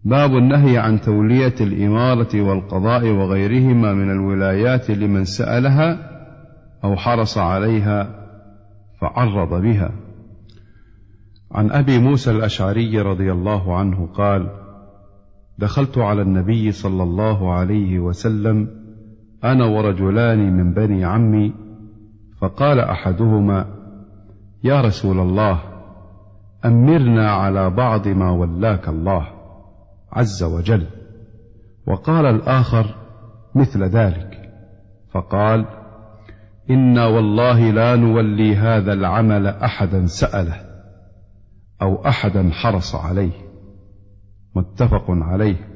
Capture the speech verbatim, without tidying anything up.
باب النهي عن تولية الإمارة والقضاء وغيرهما من الولايات لمن سألها أو حرص عليها فعرض بها. عن أبي موسى الأشعري رضي الله عنه قال: دخلت على النبي صلى الله عليه وسلم أنا ورجلان من بني عمي، فقال أحدهما: يا رسول الله، أمرنا على بعض ما ولاك الله عز وجل. وقال الآخر مثل ذلك، فقال: إنا والله لا نولي هذا العمل أحدا سأله أو أحدا حرص عليه. متفق عليه.